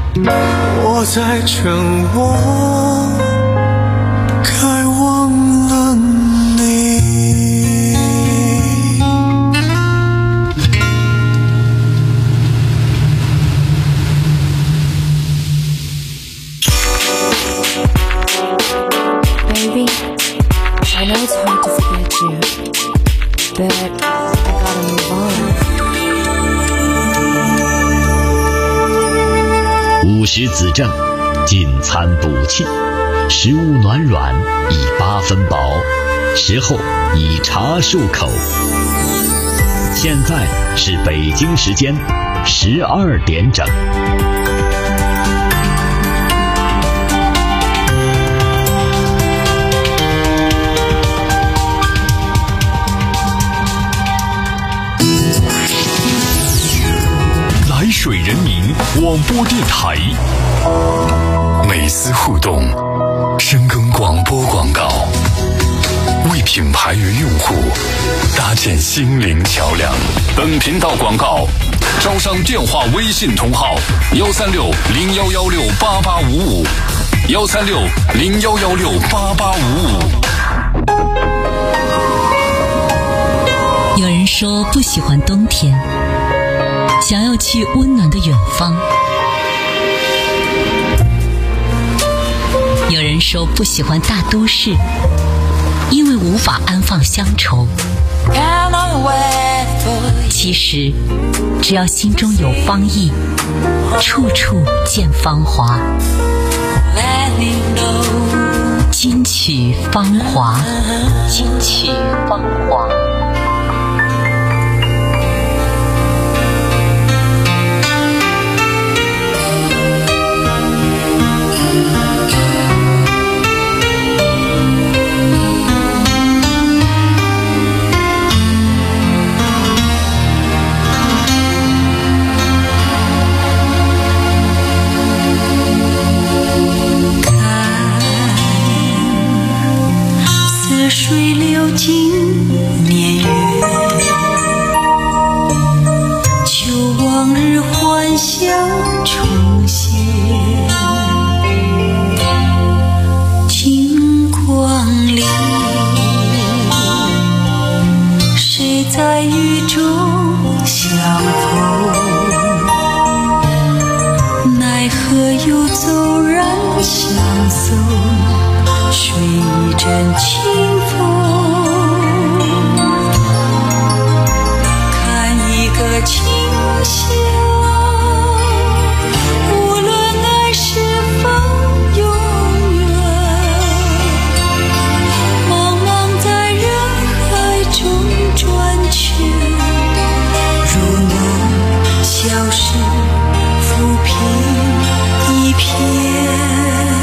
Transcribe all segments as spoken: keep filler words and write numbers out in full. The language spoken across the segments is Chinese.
我在趁我该忘了你。 Baby, I know it's hard to forget you, but I gotta move on. 午时子正，进餐补气，食物暖软，以八分饱，食后以茶漱口。现在是北京时间十二点整。 来水人民广播电台，美思互动，深耕广播广告，为品牌与用户搭建心灵桥梁。本频道广告招商电话微信同号：幺三六零幺幺六八八五五，幺三六零幺幺六八八五五。 有人说不喜欢冬天，想要去温暖的远方。有人说不喜欢大都市，因为无法安放乡愁。其实只要心中有芳意，处处见芳华。金曲芳华，金曲芳华。 水流尽年月，求往日欢笑重现。金光里，谁在雨中相逢？奈何又骤然相送，水一阵清风，看一个清香，无论爱是否永远，茫茫在人海中转圈，如梦消失，浮萍一片。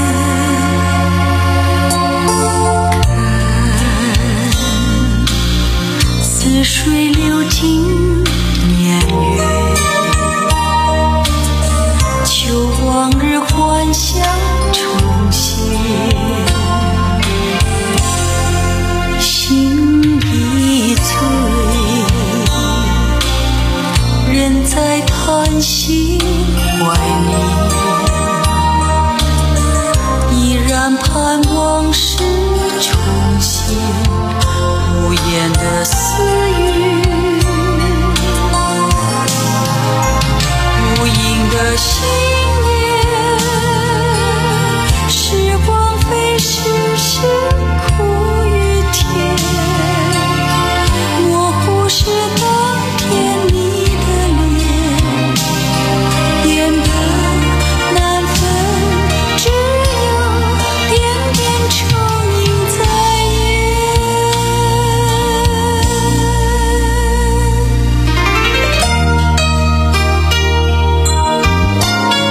似水流尽年月，求往日欢笑重现。心已醉，人在叹息怀念，依然盼往事重现。无言的私语，无影的信念，时光飞逝是苦与甜，模糊是当天你的脸，变得难分，只有点点愁印在眼。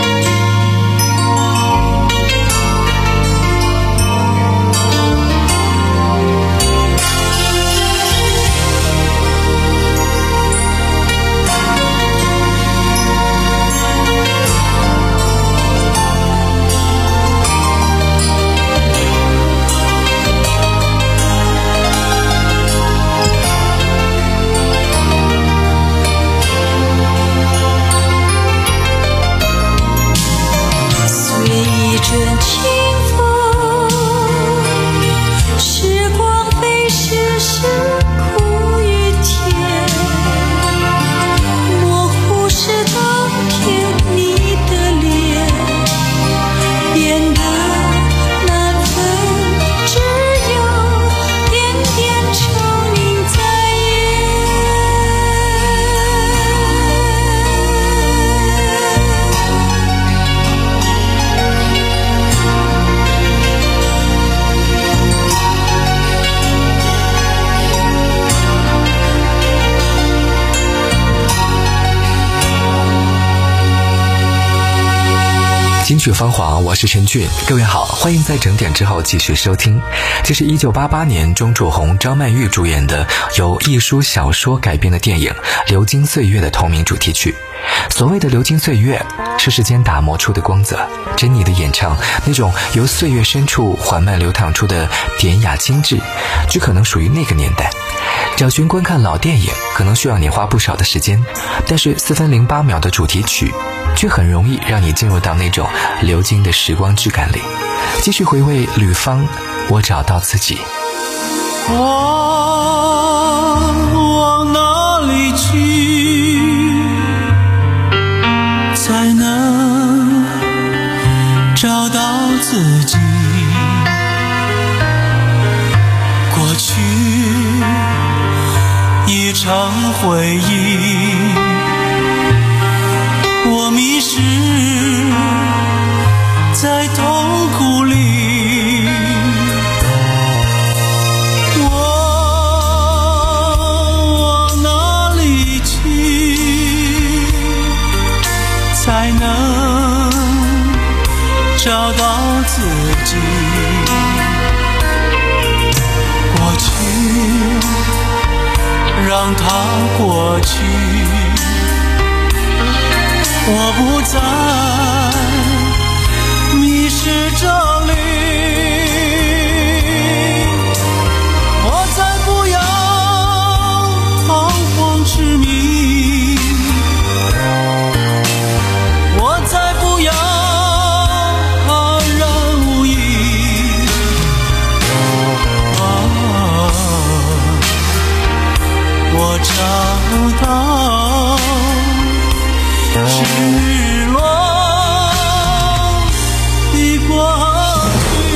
金曲芳华，我是陈俊，各位好，欢迎在整点之后继续收听。这是一九八八年钟楚红、张曼玉主演的由一书小说改编的电影《流金岁月》的同名主题曲。所谓的流金岁月，是时间打磨出的光泽。珍妮的演唱，那种由岁月深处缓慢流淌出的典雅精致，只可能属于那个年代。找寻观看老电影可能需要你花不少的时间，但是四分零八秒的主题曲却很容易让你进入到那种流金的时光质感里。继续回味吕方《我找到自己》。 我往哪里去才能找到自己？过去一场回忆，我迷失在痛苦里，我往哪里去才能找到自己？过去让它过去，我不再迷失这里，我再不要彷徨痴迷，我再不要安然无益。啊，我找到失落的过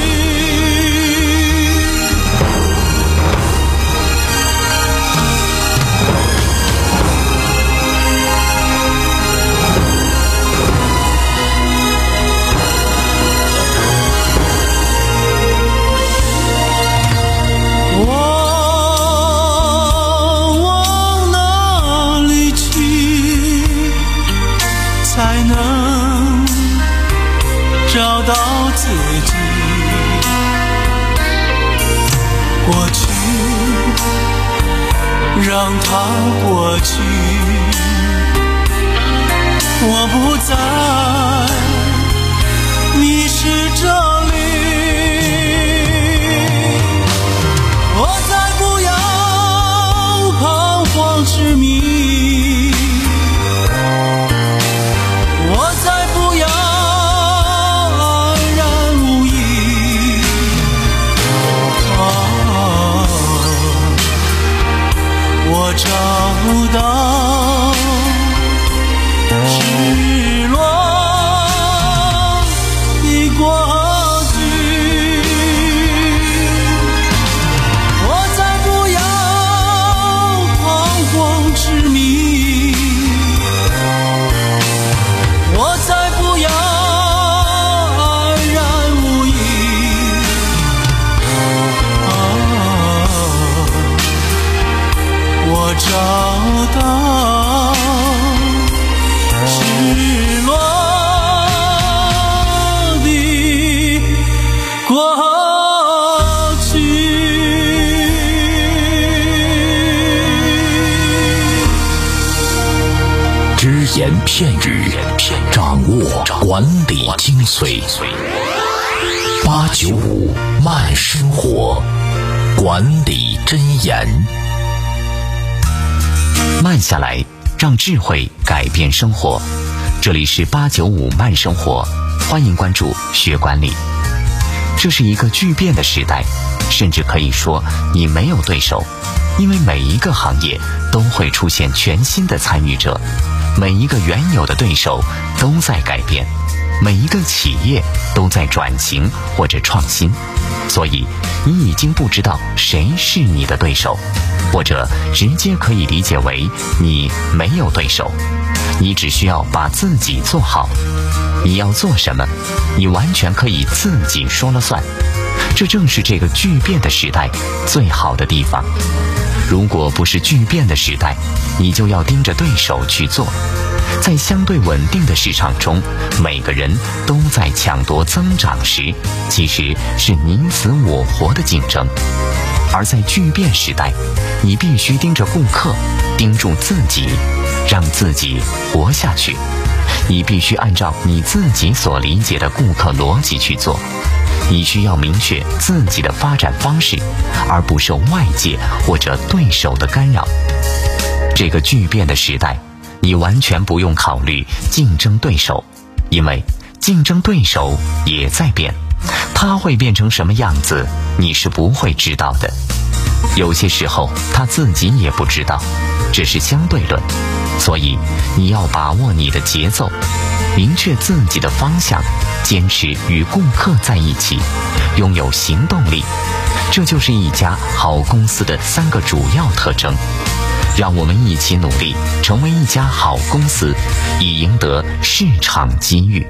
才能找到自己？过去让它过去，我不再迷失这里，我再不要彷徨痴迷，我再不要安然无益。啊，我找到失落的过去，我再不要彷徨痴迷，我再不要安然无益。啊，我找到失落的过去。 只言片语，掌握管理精髓。八九五慢生活，管理真言。 慢下来，让智慧改变生活。这里是八九五慢生活，欢迎关注学管理。这是一个巨变的时代，甚至可以说你没有对手，因为每一个行业都会出现全新的参与者，每一个原有的对手都在改变，每一个企业都在转型或者创新。所以你已经不知道谁是你的对手，或者直接可以理解为你没有对手，你只需要把自己做好。你要做什么，你完全可以自己说了算。这正是这个巨变的时代最好的地方。如果不是巨变的时代，你就要盯着对手去做。 在相对稳定的市场中，每个人都在抢夺增长时，其实是你死我活的竞争。而在巨变时代，你必须盯着顾客，盯住自己，让自己活下去。你必须按照你自己所理解的顾客逻辑去做。你需要明确自己的发展方式，而不受外界或者对手的干扰。这个巨变的时代，你完全不用考虑竞争对手，因为竞争对手也在变，他会变成什么样子，你是不会知道的。有些时候他自己也不知道，这是相对论。所以你要把握你的节奏，明确自己的方向，坚持与顾客在一起，拥有行动力。这就是一家好公司的三个主要特征。让我们一起努力，成为一家好公司，以赢得市场机遇。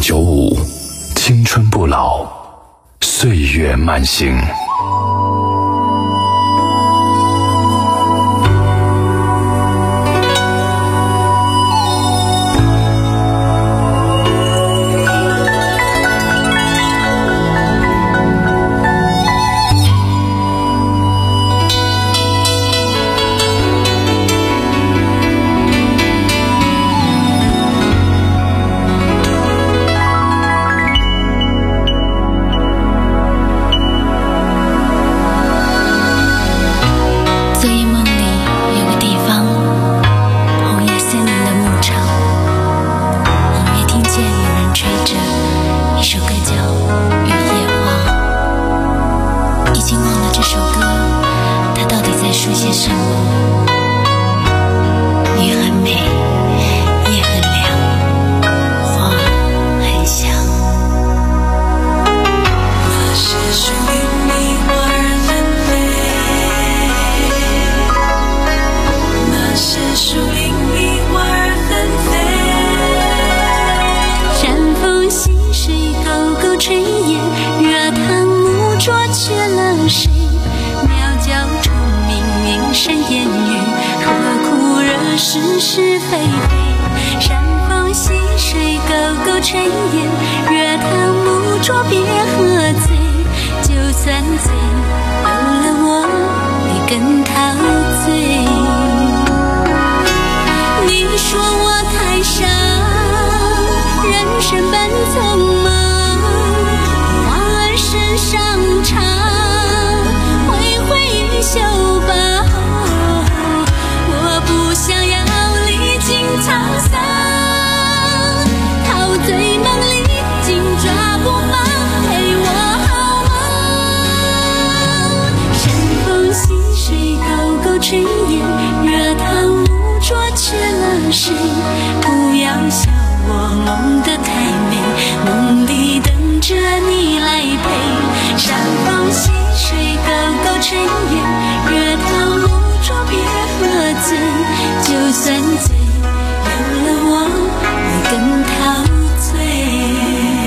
九五，青春不老，岁月慢行。 是是非非，山风溪水，沟沟炊烟，热汤木桌别喝醉，就算醉，有了我也更陶醉。你说我太傻，人生本匆忙，花儿身上插，挥挥衣袖吧。沧桑，陶醉梦里，紧抓不放，陪我好梦。山风溪水，沟沟炊烟，热汤木桌缺了谁？不要笑我梦得太美，梦里等着你来陪。山风溪水，沟沟炊烟，热汤木桌别喝醉，就算醉。有了我，会更陶醉。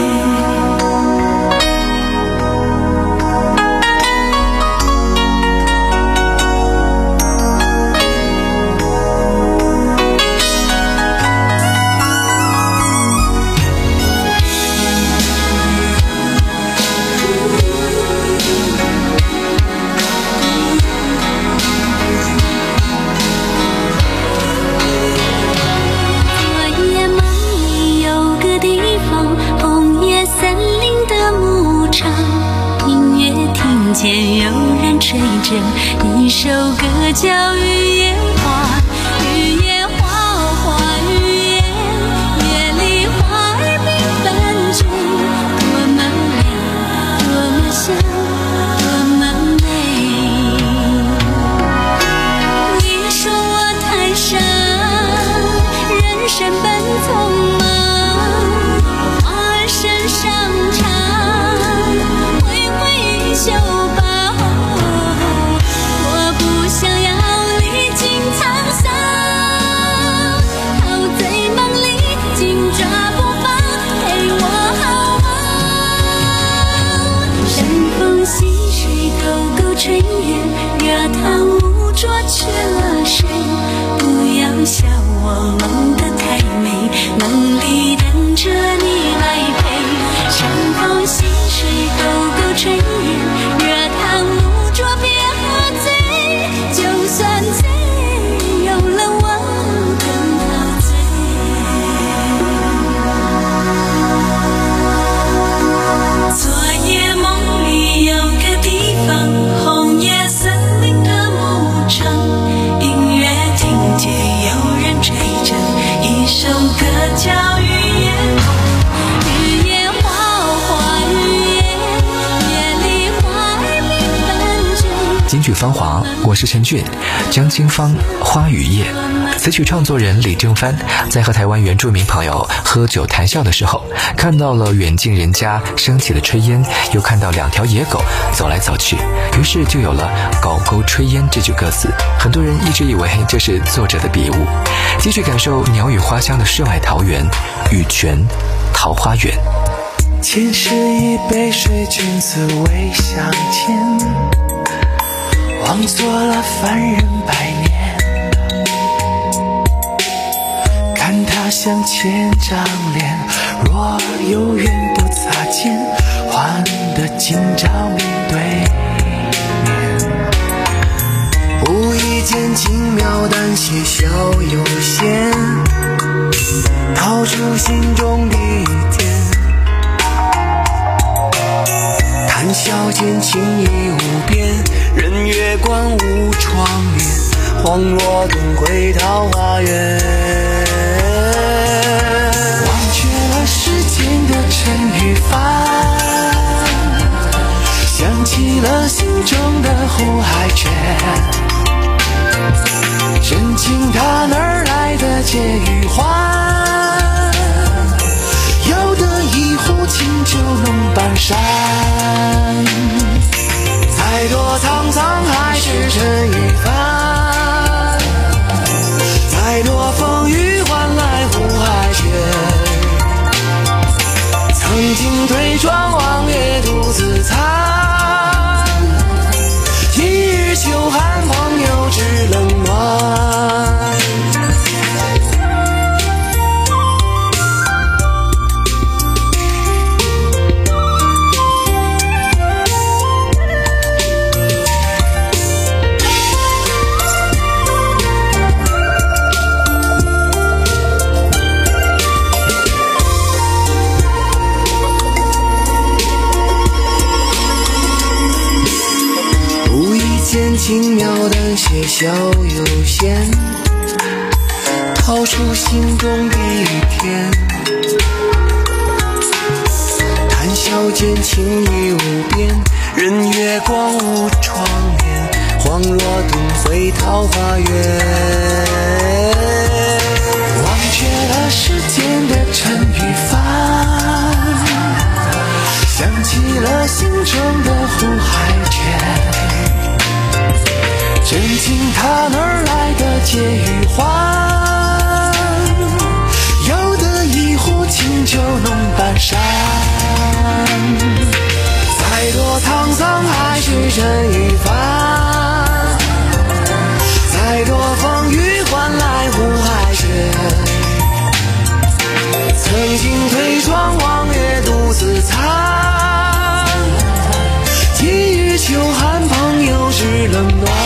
前有人吹着一首歌叫雨夜花，雨夜花花雨夜，夜里花儿缤纷坠，多么亮，多么香，多么美。你说我太傻，人生本匆忙，花儿身上插，挥挥衣袖缺了谁？不要笑我梦得太美，梦里等着你来陪。山风溪水，沟沟炊烟，热汤木桌别喝醉，就算醉，有了我更陶醉。昨夜梦里有个地方，红叶森林的牧场，音乐听见有人吹着一首歌叫雨夜花，雨夜花花雨夜，夜里花儿缤纷坠。 京剧芳华，我是陈俊。江清芳，花雨夜。词曲创作人李正帆在和台湾原住民朋友喝酒谈笑的时候，看到了远近人家升起的炊烟，又看到两条野狗走来走去，于是就有了狗狗炊烟这句歌词。很多人一直以为这是作者的笔误， 继续感受鸟语花香的世外桃源，玉泉桃花源。 前世一杯水，君子未相见，枉做了凡人百年。看他乡千张脸，若有缘不擦肩，换得今朝面对面。无意间轻描淡写小有限，掏出心中的甜。谈笑间情意无边，任月光无窗帘，恍若东归桃花源。忘却了世间的尘与凡，想起了心中的湖海泉。真情它哪儿来的解与欢？要得一壶清酒弄半山。再多沧桑还是尘与凡，再多风雨换来湖海雪。曾经对窗望月独自残，一日秋寒朋友知冷暖。轻描淡写小有限，掏出心中的甜。谈笑间情意无边，任月光无窗帘，恍若东回桃花源。忘却了世间的尘与凡，想起了心中的湖海泉。真情它哪儿来的解与欢？要得一壶清酒弄半山。再多沧桑还是尘与凡，再多风雨换来湖海雪。曾经推窗望月独自残，一日秋寒朋友知冷暖。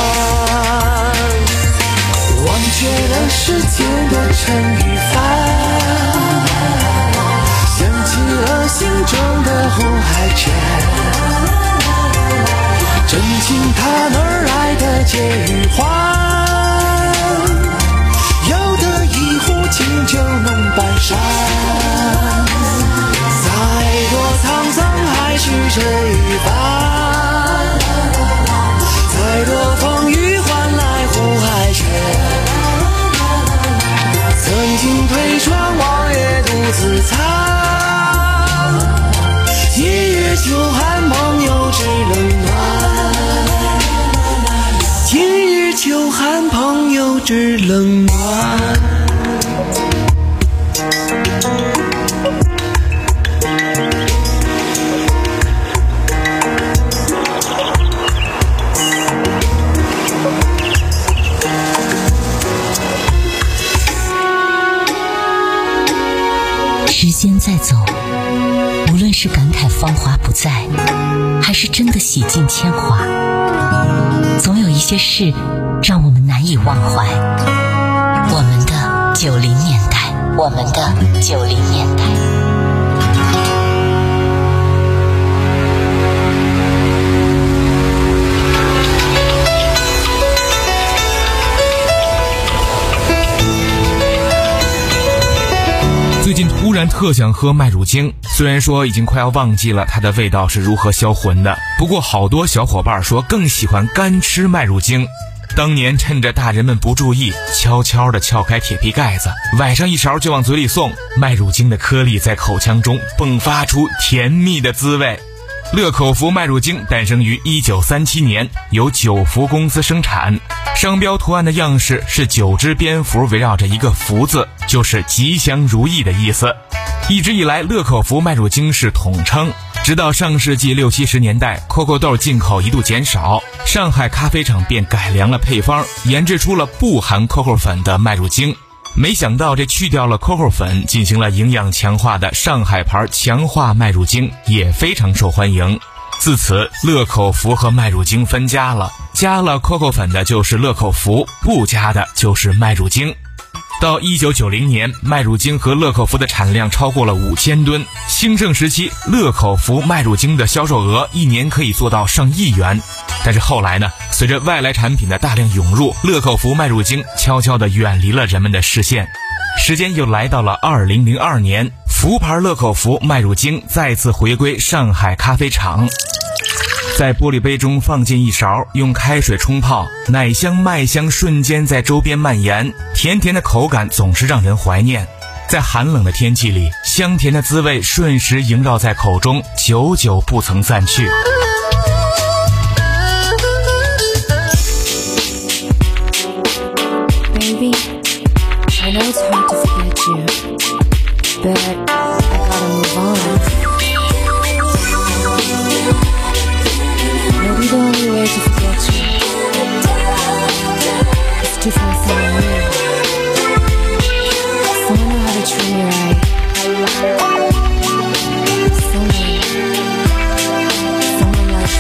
忘却了世间的尘与凡，想起了心中的湖海泉。真情它哪儿来的解与欢？要得一壶清酒弄半山。再多沧桑还是尘与凡，再多风雨换来湖海泉。曾经推窗望月独自残，一日秋寒朋友知冷暖。一日秋寒朋友知冷暖。 时间在走，无论是感慨芳华不再，还是真的洗尽铅华，总有一些事让我们难以忘怀。我们的九零年代，我们的九零年代。 最近突然特想喝麦乳精，虽然说已经快要忘记了它的味道是如何销魂的，不过好多小伙伴说更喜欢干吃麦乳精。当年趁着大人们不注意，悄悄地撬开铁皮盖子，崴上一勺就往嘴里送，麦乳精的颗粒在口腔中迸发出甜蜜的滋味。 乐口福麦乳精诞生于一九三七年，由九福公司生产。商标图案的样式是九只蝙蝠围绕着一个福字，就是吉祥如意的意思。一直以来，乐口福麦乳精是统称。直到上世纪六七十年代，可可豆进口一度减少，上海咖啡厂便改良了配方，研制出了不含可可粉的麦乳精。没想到这去掉了可可粉，进行了营养强化的上海牌强化麦乳精也非常受欢迎。自此，乐口福和麦乳精分家了，加了可可粉的就是乐口福，不加的就是麦乳精。到一九九零年，麦乳精和乐口福的产量超过了五千吨。兴盛时期，乐口福麦乳精的销售额一年可以做到上亿元。但是后来呢，随着外来产品的大量涌入，乐口福麦乳精悄悄地远离了人们的视线。时间又来到了二零零二年，福牌乐口福麦乳精再次回归上海咖啡厂。在玻璃杯中放进一勺，用开水冲泡，奶香麦香瞬间在周边蔓延，甜甜的口感总是让人怀念。在寒冷的天气里，香甜的滋味瞬时萦绕在口中，久久不曾散去。 Baby, I know it's hard to forget you, but I gotta move on.Maybe the only way to forget you is to find someone new, someone who had to treat me right, someone, someone like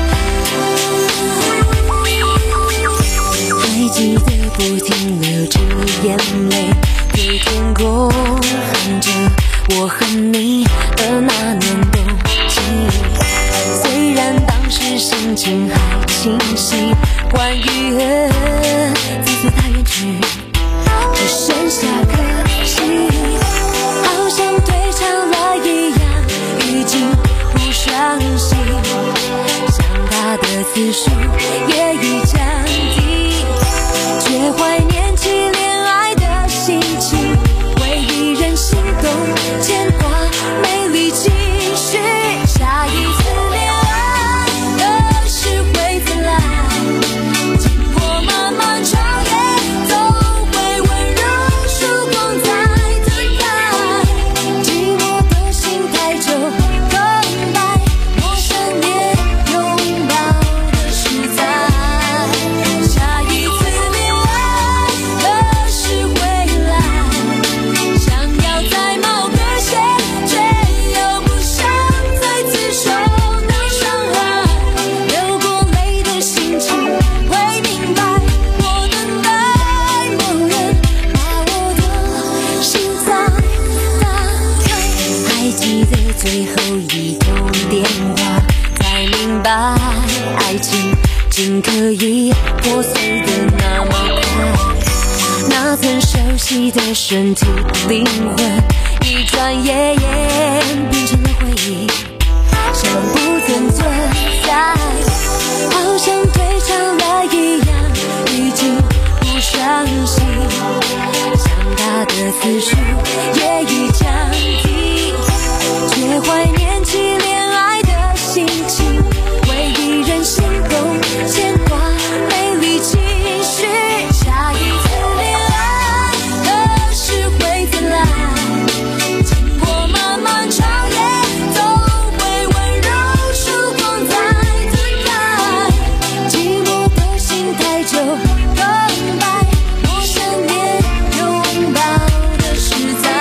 you. 还记得不停流着眼泪，对天空喊着我和你的那年冬季。虽然当时心情还清晰，关于恨自此它远去，只剩下可惜，好像对唱了一样，已经不伤心，想他的次数也已降低，却怀念起恋爱的心情，为一人心动牵挂，没力继续下一次恋爱的是会怎来，经过漫漫长夜，总会温柔曙光在等待，寂寞的心太久更白，陌生也拥抱的实在，下一次恋爱的是会来，想要在某个线，却又不想再次受到伤害，流过泪的心情会明白，我等待某人把我的心脏打开，还记得最后一通电话，才明白爱情竟可以破碎的那么快，那曾熟悉的身体灵魂，一转眼变成了回忆，像不曾存在，好像对唱了一样，已经不伤心，想他的次数也已降低，却怀念起恋爱的心情，为一人心动牵挂，没力继续下一次恋爱的是会怎来，经过漫漫长夜，总会温柔曙光在等待，寂寞的心太久更白，陌生也拥抱的实在，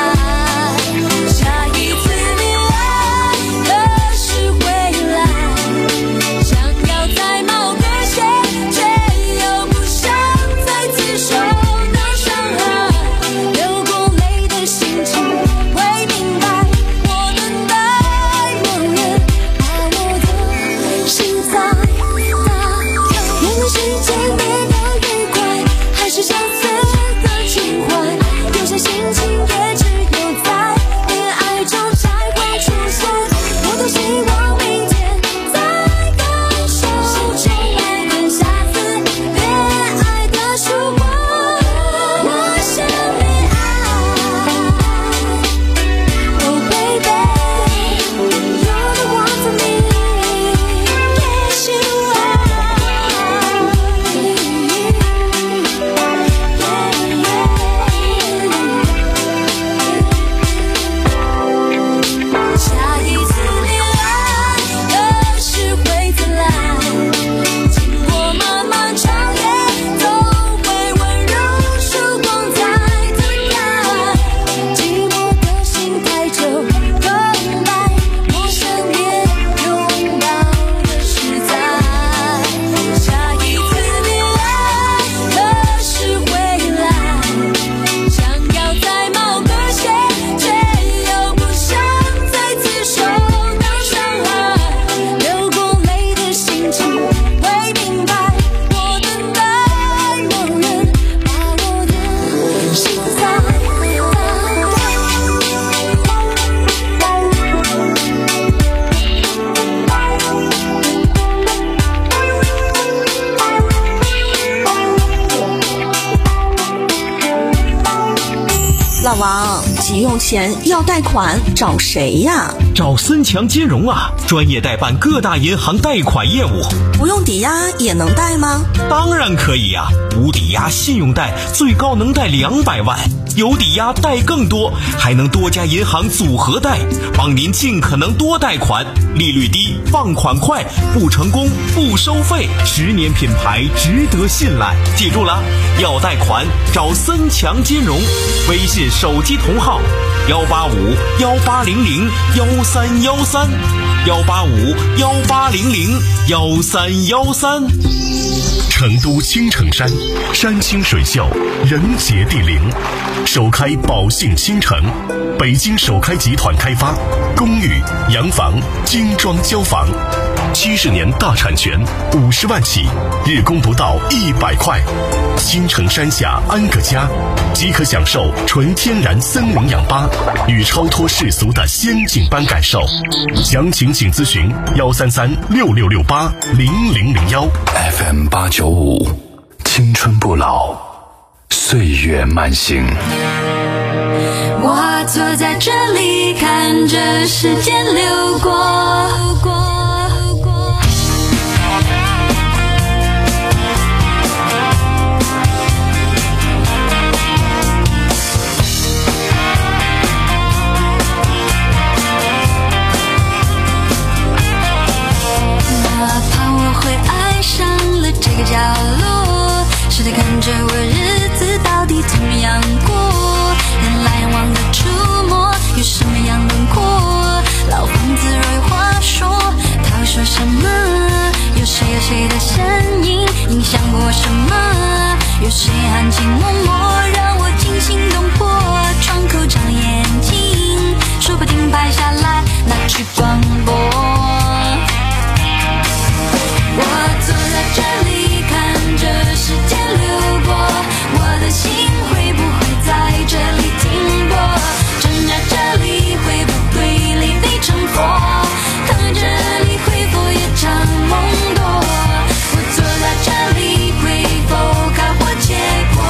老王，急用钱要贷款找谁呀？ 找森强金融啊，专业代办各大银行贷款业务。 不用抵押也能贷吗？ 当然可以呀、啊，无抵押信用贷最高能贷两百万，有抵押贷更多，还能多家银行组合贷，帮您尽可能多贷款，利率低，放款快，不成功不收费，十年品牌值得信赖。记住了，要贷款找森强金融，微信手机同号幺八五幺八零零幺三幺三幺八五幺八零零幺三幺三。 成都青城山，山清水秀，人杰地灵，首开宝信新城，北京首开集团开发，公寓、洋房、精装交房，七十年大产权，五十万起，日供不到一百块。青城山下安个家，即可享受纯天然森林氧吧与超脱世俗的仙境般感受。详情请咨询幺三三六六六八零零零幺。 F M 八九五，青春不老，岁月慢行。 我坐在这里，看着时间流过。这个角落，试着看着我日子到底怎么样过，人来人往的触摸，有什么样轮廓？老房子若有话说，他会说什么？有谁有谁的身影影响过什么？有谁含情脉脉让我惊心动魄？窗口长眼睛，说不定拍下来拿去广播。我坐在这里，看着时间流过，我的心会不会在这里停泊？站在这里会不会泪飞成佛？躺在这里会否夜长梦多？我坐在这里会否开花结果？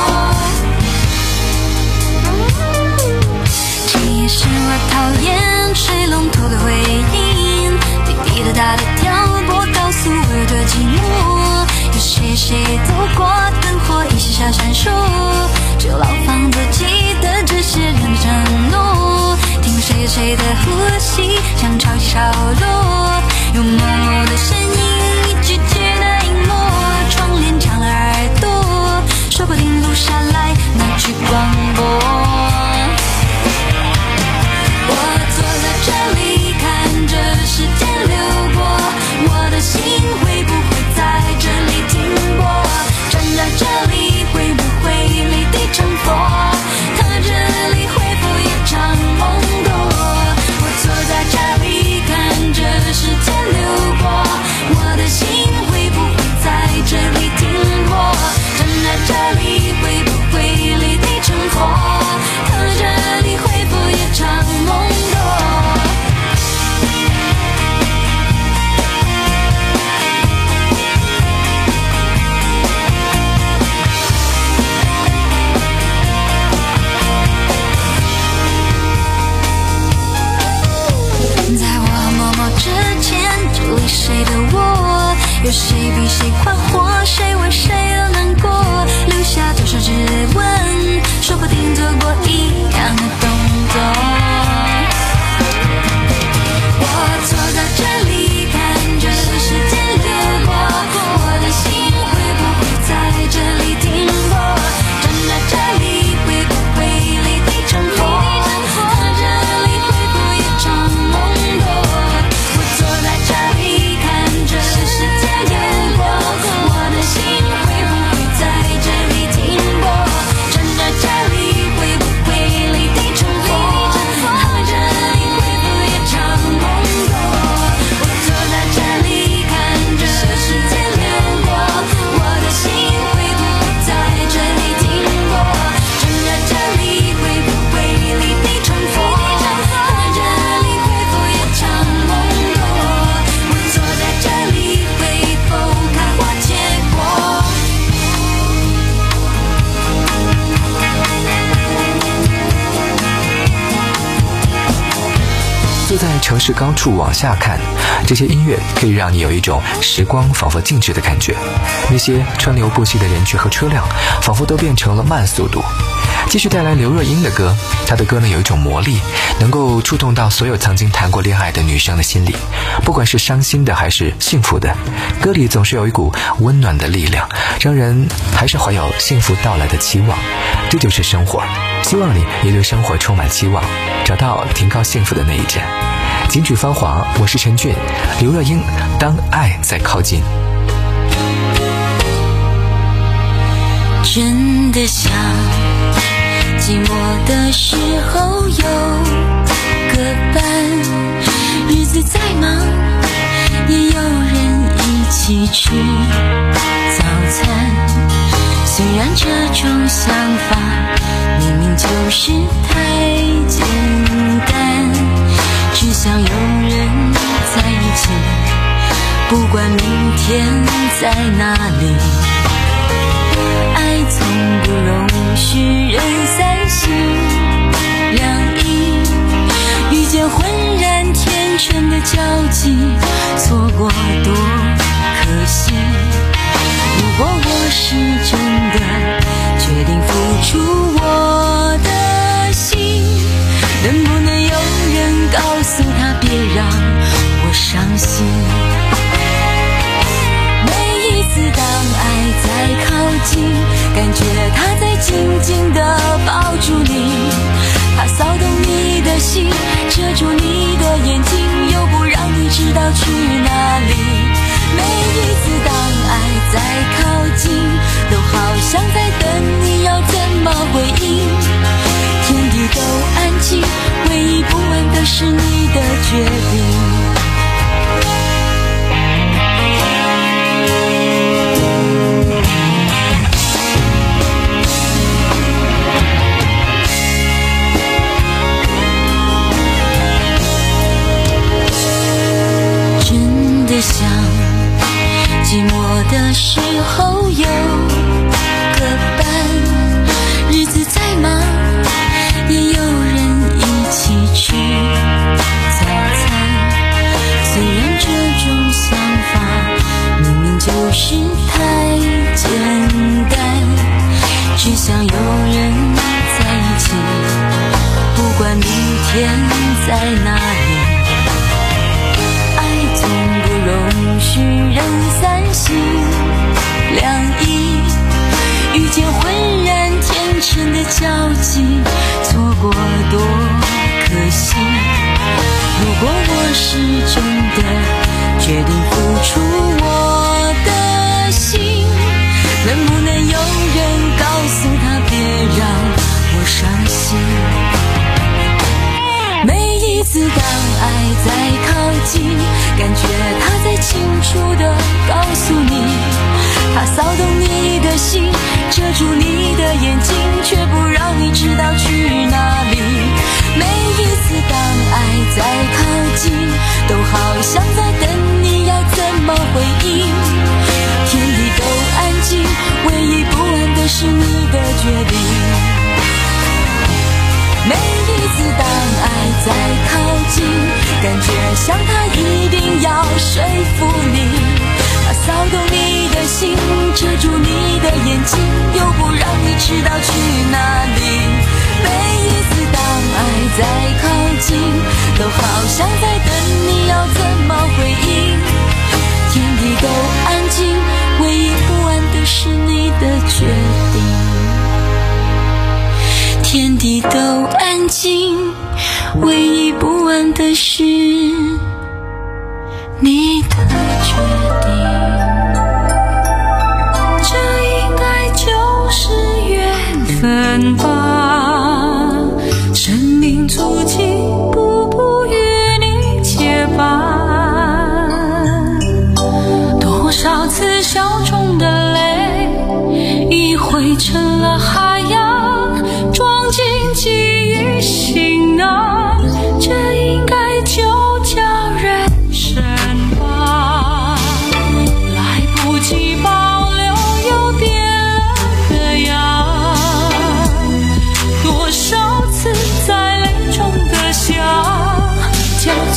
其实我讨厌吹龙头的回音，滴滴答答的挑拨告诉我的寂寞。有谁谁走过灯火依稀小闪烁，只有老房子记得这些人的承诺。听谁谁的呼吸像潮起潮落，有默默的声音一句句的隐没，窗帘抢了耳朵，说不定录下来拿去广播。我坐在这里，看着时间流过，我的心会不会在这里停泊？站在这里会不会泪滴成佛？躺在这里会否夜长梦多？我坐在这里，看着坐在城市高处往下看，这些音乐可以让你有一种时光仿佛静止的感觉。那些川流不息的人群和车辆，仿佛都变成了慢速度。继续带来刘若英的歌，她的歌呢有一种魔力，能够触动到所有曾经谈过恋爱的女生的心里，不管是伤心的还是幸福的，歌里总是有一股温暖的力量，让人还是怀有幸福到来的期望。这就是生活，希望你也对生活充满期望，找到停靠幸福的那一站。金曲芳华，我是陈俊，刘若英，当爱在靠近。 真的想寂寞的时候有个伴，日子再忙也有人一起吃早餐。虽然这种想法明明就是太简单，只想有人在一起，不管明天在哪里。爱从不容许人三心两意，遇见浑然天成的交集，错过多可惜。如果我是真的决定付出我的心，能不能有人告诉他别让我伤心。每一次当爱在靠近，感觉他在紧紧地抱住你，他骚动你的心，遮住你的眼睛，又不让你知道去哪里。每一次当爱在靠近，都好像在等你要怎么回应。天地都安静，唯一不安的是你的决定。想寂寞的时候有个伴，日子再忙也有人一起吃早餐。虽然这种想法明明就是太简单，只想有人在一起，不管明天在哪里。从不容许人三心两意，遇见浑然天成的交集，错过多可惜。如果我是真的决定付出我的心，能不能有人告诉他别让我伤心。每一次当爱在靠近，感觉他在清楚地告诉你，他骚动你的心，遮住你的眼睛，却不让你知道去哪里。每一次当爱在靠近，都好像在等你要怎么回应。天地都安静，唯一不安的是你的决定。每一次当爱在靠近，感觉像他一定要说服你，他骚动你的心，遮住你的眼睛，又不让你知道去哪里。每一次当爱在靠近，都好像在等你要怎么回应。天地都安静，唯一不安的是你的决定。天地都安静，唯一不安的是你的决定。这应该就是缘分吧，生命足迹步步与你结伴。多少次小众的泪，已汇成了海洋，装进记忆行囊，这应该就叫人生吧。来不及保留，又变了个样。多少次在泪中的想，将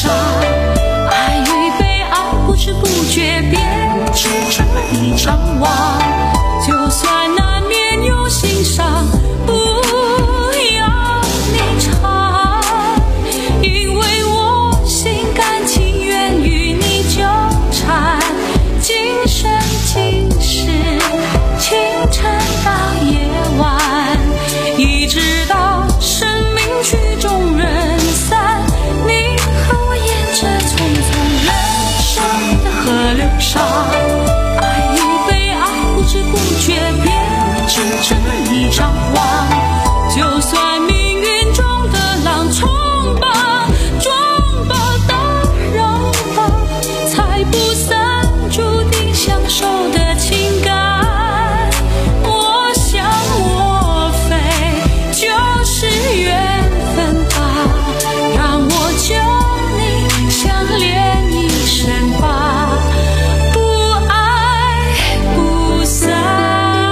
沙，爱与被爱不知不觉编织成了一张网，就算难免有心伤，不要你尝，因为我心甘情愿与你纠缠，今生今世，清晨到夜晚，一直到生命曲终人散，你和我沿着匆匆人生的河流沙，爱与被爱不知不觉编织成了一张网，就算命运中的浪冲吧，撞吧，打扰吧，才不散，注定相守的情感，我想我非就是缘分吧，让我救你相恋一生吧，不爱不散。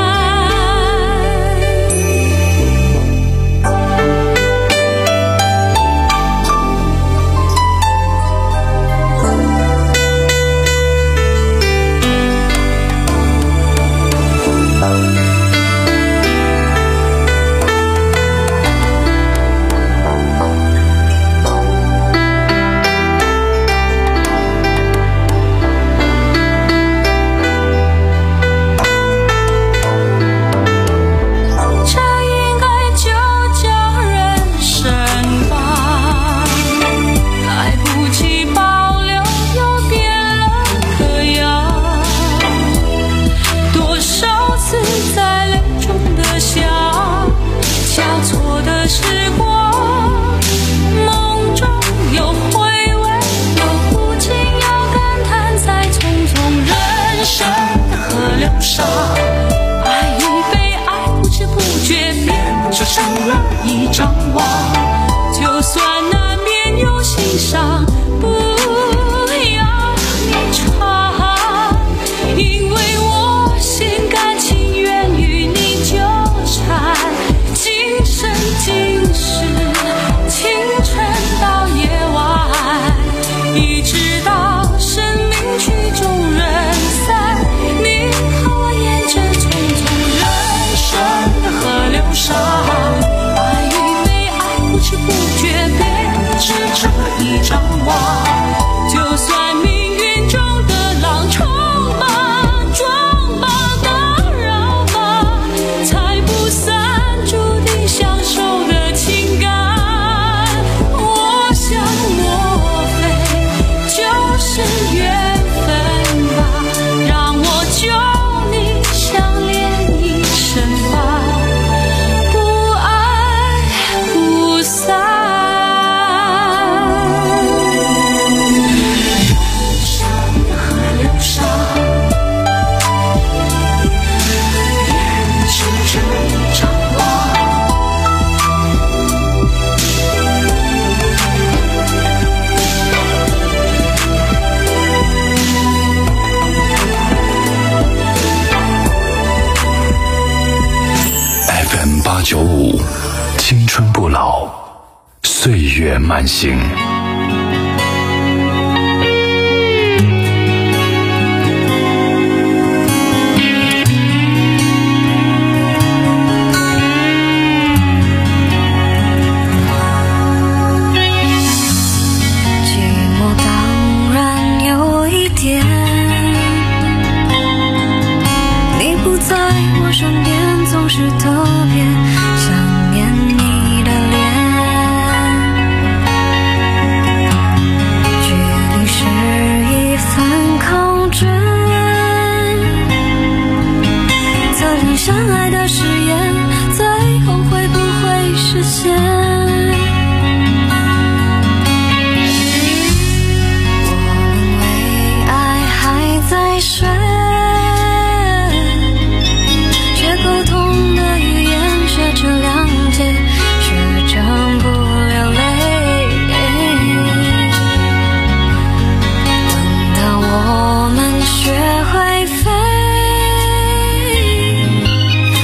爱与被爱不知不觉编织成了一张网，就算难免有心伤，不要你尝，因为我心甘情愿与你纠缠，今生今世，清晨到夜晚，一直到生命曲终人散，你和我沿着匆匆人生的河流沙，爱与被爱不知不觉编织成了一张网，就算命运中的浪冲吧，撞吧，打扰吧，才不散，注定相守的情感，我想我非就是缘分吧，让我救你相恋一生吧，不爱不散。人生的河流沙，编织成一张网。 F M 八九五，青春不老，岁月慢行。 寂寞当然有一点，你不在我身边，总是特别想念你的脸，距离是一份空枕，测量相爱的誓言，最后会不会实现？在睡，却沟通的语言，学着谅解，学着不流泪。等到我们学会飞，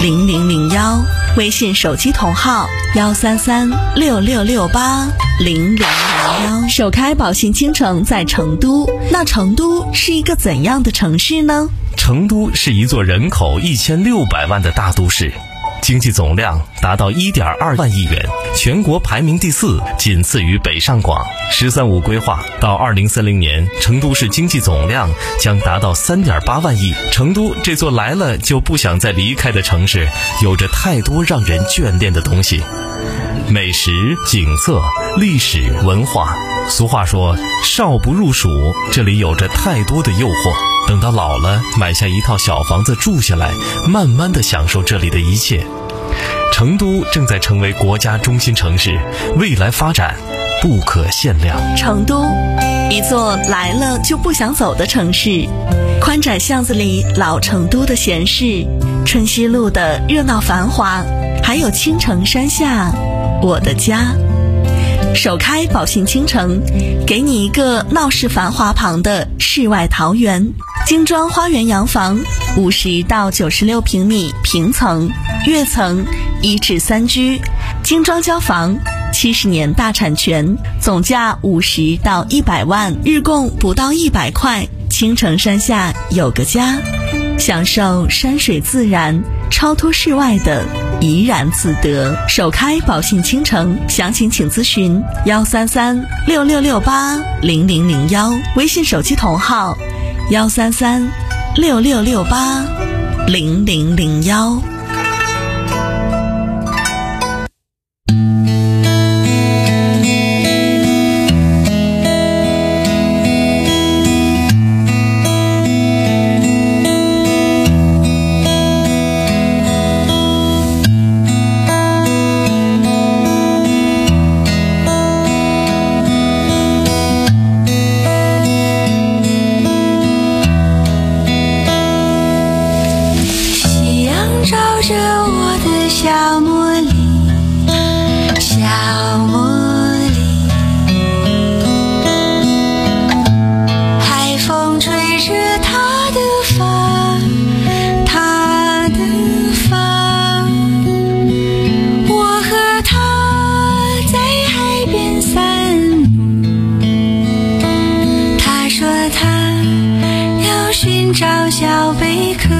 零零零幺，微信手机同号幺三三六六六八零零零幺。首开宝信倾城在成都，那成都是一个怎样的城市呢？ 成都是一座人口一千六百万的大都市，经济总量达到 一点二万亿元，全国排名第四，仅次于北上广。十三五规划到二零三零年，成都市经济总量将达到 三点八万亿。成都这座来了就不想再离开的城市，有着太多让人眷恋的东西，美食、景色、历史、文化。俗话说少不入蜀，这里有着太多的诱惑，等到老了买下一套小房子住下来，慢慢的享受这里的一切。成都正在成为国家中心城市，未来发展不可限量。 成都，一座来了就不想走的城市。宽窄巷子里老成都的闲适，春熙路的热闹繁华，还有青城山下我的家。首开宝信倾城，给你一个闹市繁华旁的世外桃源。精装花园洋房，五十到九十六平米平层，跃层一至三居，精装交房，七十年大产权，总价五十到一百万，日供不到一百块。青城山下有个家，享受山水自然，超脱世外的怡然自得。首开宝信倾城，详情请咨询幺三三六六六八零零零幺，微信手机同号幺三三六六六八零零零幺。 找小贝壳，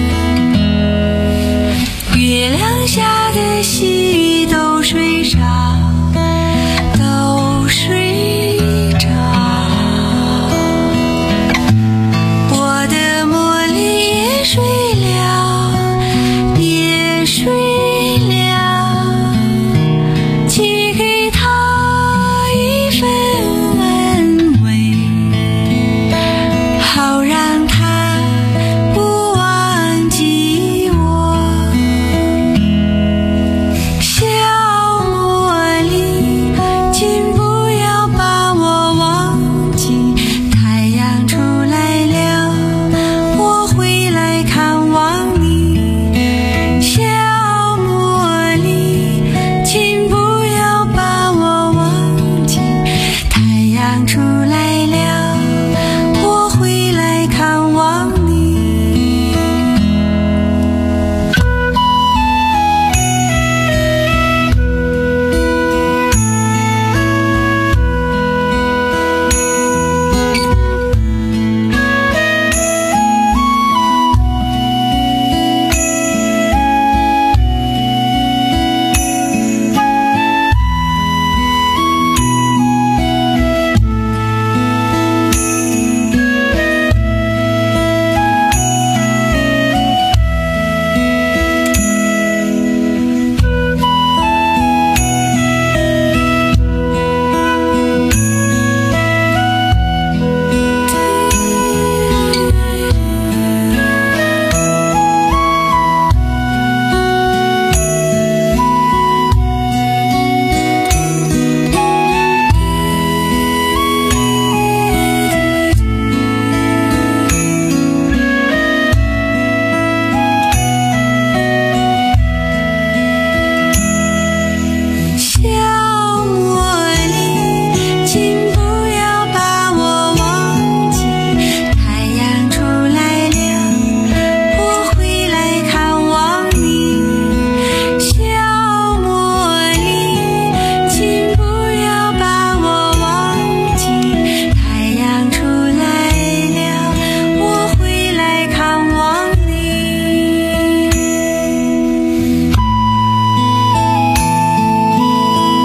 月亮下的细雨都睡着。